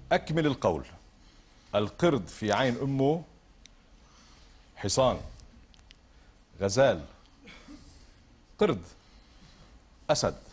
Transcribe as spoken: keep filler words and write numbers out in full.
أكمل القول. القرد في عين أمه حصان، غزال، قرد، أسد.